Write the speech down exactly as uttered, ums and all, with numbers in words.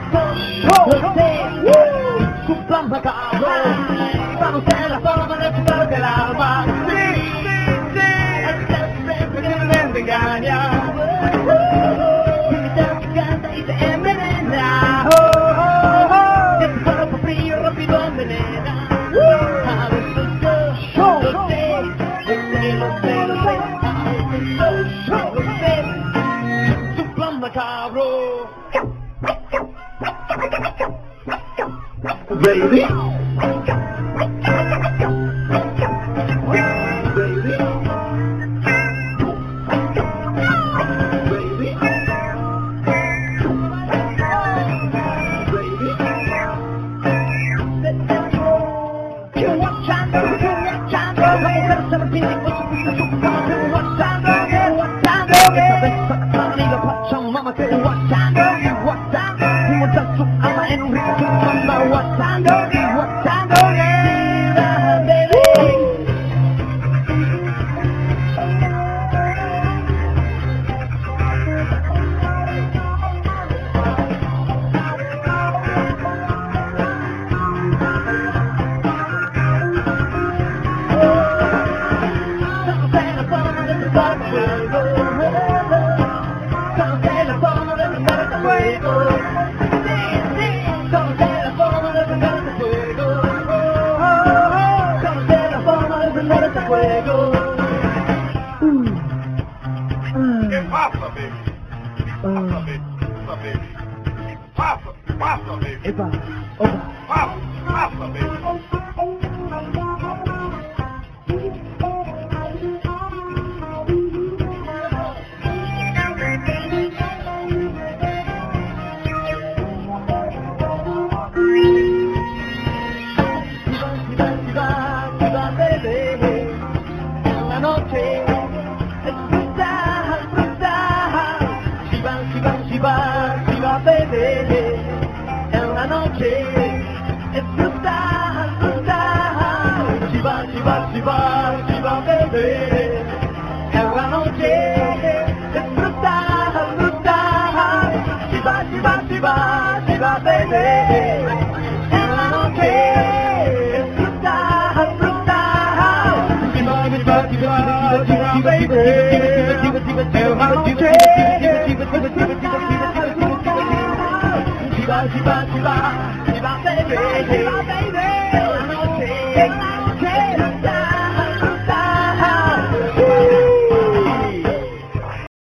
Lo sé, su plan macabro, vamos a la forma de pensar que el alma, sí, sí, sí, es siempre te engaña, y te canta y te envenena, oh, oh, oh, de tu cuerpo frío rápido envenena, a veces yo, lo sé, lo sé, lo sé, lo sé, a veces yo, lo sé, su plan macabro. Baby, baby, baby, you're watchando, you're watchando, vamos a hacer repetir cosas que se suponen, you're watchando, you're watchando, esta vez para y la pachón, mamá, que you're watchando, you're watchando, y montar su alma en un ritmo, mamá, watchando, you're watchando, yeah, baby. ¿Qué pasa, baby? Pasa, baby. Pasa, baby. Pasa, pasa, baby. Epa, opa. Pasa, pasa, baby. En la noche es brutal, brutal. Si va, si va, si va, si va, bebé. En la noche es brutal, brutal. Si va, si va, si va, si va, bebé. En la noche es brutal, brutal. Si va, si va, si va, si va, bebé. En la noche Shiva, Shiva, Shiva, Shiva, baby, Shiva, baby, la noche.